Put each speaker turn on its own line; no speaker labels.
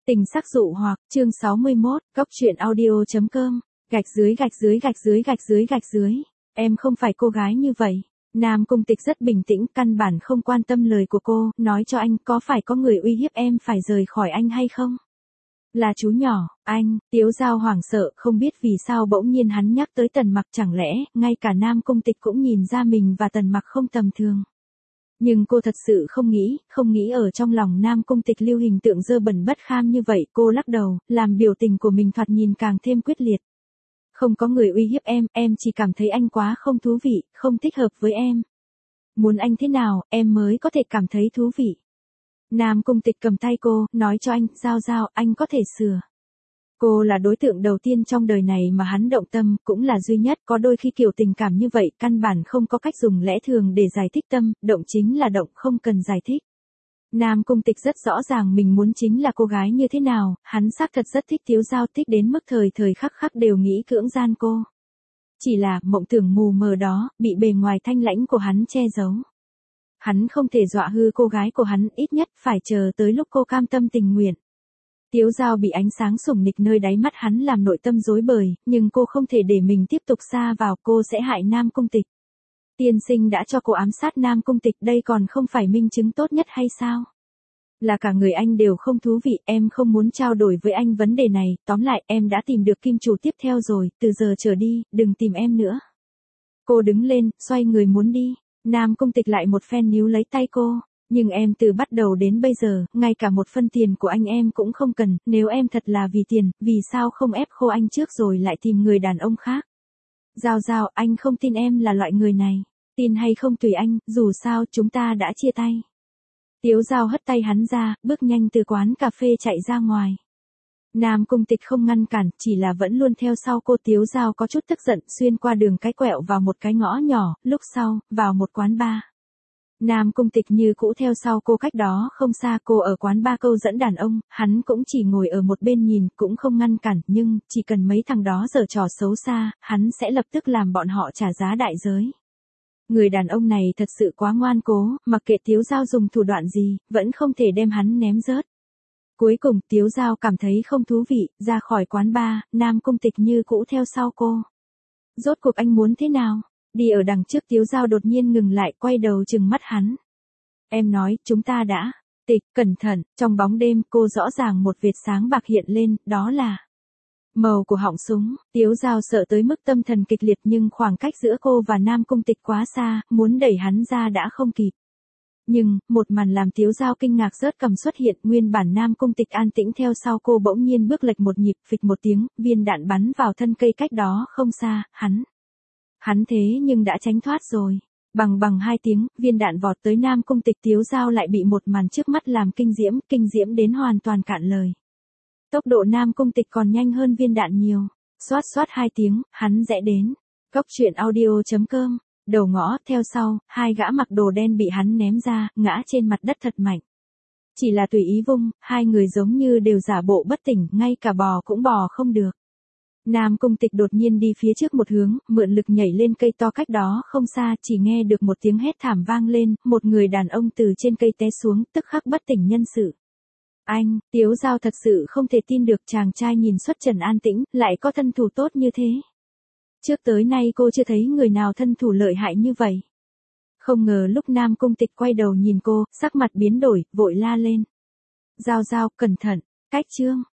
Tình sắc dụ hoặc, chương 61, góc truyện audio.com, gạch dưới. Em không phải cô gái như vậy. Nam Cung Tịch rất bình tĩnh, căn bản không quan tâm lời của cô, nói cho anh có phải có người uy hiếp em phải rời khỏi anh hay không? Là chú nhỏ, anh, Tiếu Giao hoảng sợ, không biết vì sao bỗng nhiên hắn nhắc tới Tần Mặc, chẳng lẽ, ngay cả Nam Cung Tịch cũng nhìn ra mình và Tần Mặc không tầm thường. Nhưng cô thật sự không nghĩ ở trong lòng Nam Cung Tịch lưu hình tượng dơ bẩn bất kham như vậy, cô lắc đầu, làm biểu tình của mình thoạt nhìn càng thêm quyết liệt. Không có người uy hiếp em chỉ cảm thấy anh quá không thú vị, không thích hợp với em. Muốn anh thế nào, em mới có thể cảm thấy thú vị. Nam Cung Tịch cầm tay cô, nói cho anh, Giao, anh có thể sửa. Cô là đối tượng đầu tiên trong đời này mà hắn động tâm, cũng là duy nhất, có đôi khi kiểu tình cảm như vậy, căn bản không có cách dùng lẽ thường để giải thích tâm, động chính là động, không cần giải thích. Nam Cung Tịch rất rõ ràng mình muốn chính là cô gái như thế nào, hắn xác thật rất thích Tiếu Giao, thích đến mức thời khắc đều nghĩ cưỡng gian cô. Chỉ là, mộng tưởng mù mờ đó, bị bề ngoài thanh lãnh của hắn che giấu. Hắn không thể dọa hư cô gái của hắn, ít nhất phải chờ tới lúc cô cam tâm tình nguyện. Tiếu Giao bị ánh sáng sủng nịch nơi đáy mắt hắn làm nội tâm rối bời, nhưng cô không thể để mình tiếp tục sa vào, cô sẽ hại Nam Cung Tịch. Tiên sinh đã cho cô ám sát Nam Cung Tịch, đây còn không phải minh chứng tốt nhất hay sao? Là cả người anh đều không thú vị, em không muốn trao đổi với anh vấn đề này, tóm lại em đã tìm được kim chủ tiếp theo rồi, từ giờ trở đi, đừng tìm em nữa. Cô đứng lên, xoay người muốn đi, Nam Cung Tịch lại một phen níu lấy tay cô. Nhưng em từ bắt đầu đến bây giờ, ngay cả một phân tiền của anh em cũng không cần, nếu em thật là vì tiền, vì sao không ép khô anh trước rồi lại tìm người đàn ông khác? Giao, anh không tin em là loại người này. Tin hay không tùy anh, dù sao chúng ta đã chia tay. Tiếu Giao hất tay hắn ra, bước nhanh từ quán cà phê chạy ra ngoài. Nam Cung Tịch không ngăn cản, chỉ là vẫn luôn theo sau cô. Tiếu Giao có chút tức giận, xuyên qua đường cái quẹo vào một cái ngõ nhỏ, lúc sau, vào một quán bar. Nam Cung Tịch như cũ theo sau cô, cách đó không xa, cô ở quán bar câu dẫn đàn ông, hắn cũng chỉ ngồi ở một bên nhìn, cũng không ngăn cản, nhưng, chỉ cần mấy thằng đó giở trò xấu xa, hắn sẽ lập tức làm bọn họ trả giá đại giới. Người đàn ông này thật sự quá ngoan cố, mặc kệ Tiếu Giao dùng thủ đoạn gì, vẫn không thể đem hắn ném rớt. Cuối cùng, Tiếu Giao cảm thấy không thú vị, ra khỏi quán bar, Nam Cung Tịch như cũ theo sau cô. Rốt cuộc anh muốn thế nào? Đi ở đằng trước, Tiếu Giao đột nhiên ngừng lại, quay đầu trừng mắt hắn. Em nói, chúng ta đã. Tịch, cẩn thận, trong bóng đêm, cô rõ ràng một vệt sáng bạc hiện lên, đó là màu của họng súng. Tiếu Giao sợ tới mức tâm thần kịch liệt, nhưng khoảng cách giữa cô và Nam Cung Tịch quá xa, muốn đẩy hắn ra đã không kịp. Nhưng, một màn làm Tiếu Giao kinh ngạc rớt cằm xuất hiện, nguyên bản Nam Cung Tịch an tĩnh theo sau cô bỗng nhiên bước lệch một nhịp, phịch một tiếng, viên đạn bắn vào thân cây cách đó không xa, hắn thế nhưng đã tránh thoát rồi. Bằng hai tiếng, viên đạn vọt tới Nam Cung Tịch. Tiếu Giao lại bị một màn trước mắt làm kinh diễm đến hoàn toàn cạn lời. Tốc độ Nam Cung Tịch còn nhanh hơn viên đạn nhiều. Xoát hai tiếng, hắn rẽ đến. Góc truyện audio.com, đầu ngõ, theo sau, hai gã mặc đồ đen bị hắn ném ra, ngã trên mặt đất thật mạnh. Chỉ là tùy ý vung, hai người giống như đều giả bộ bất tỉnh, ngay cả bò cũng bò không được. Nam Cung Tịch đột nhiên đi phía trước một hướng, mượn lực nhảy lên cây to cách đó không xa, chỉ nghe được một tiếng hét thảm vang lên, một người đàn ông từ trên cây té xuống, tức khắc bất tỉnh nhân sự. Anh, Tiếu Giao thật sự không thể tin được, chàng trai nhìn xuất trần an tĩnh, lại có thân thủ tốt như thế. Trước tới nay cô chưa thấy người nào thân thủ lợi hại như vậy. Không ngờ lúc Nam Cung Tịch quay đầu nhìn cô, sắc mặt biến đổi, vội la lên. Giao, cẩn thận, cách chương.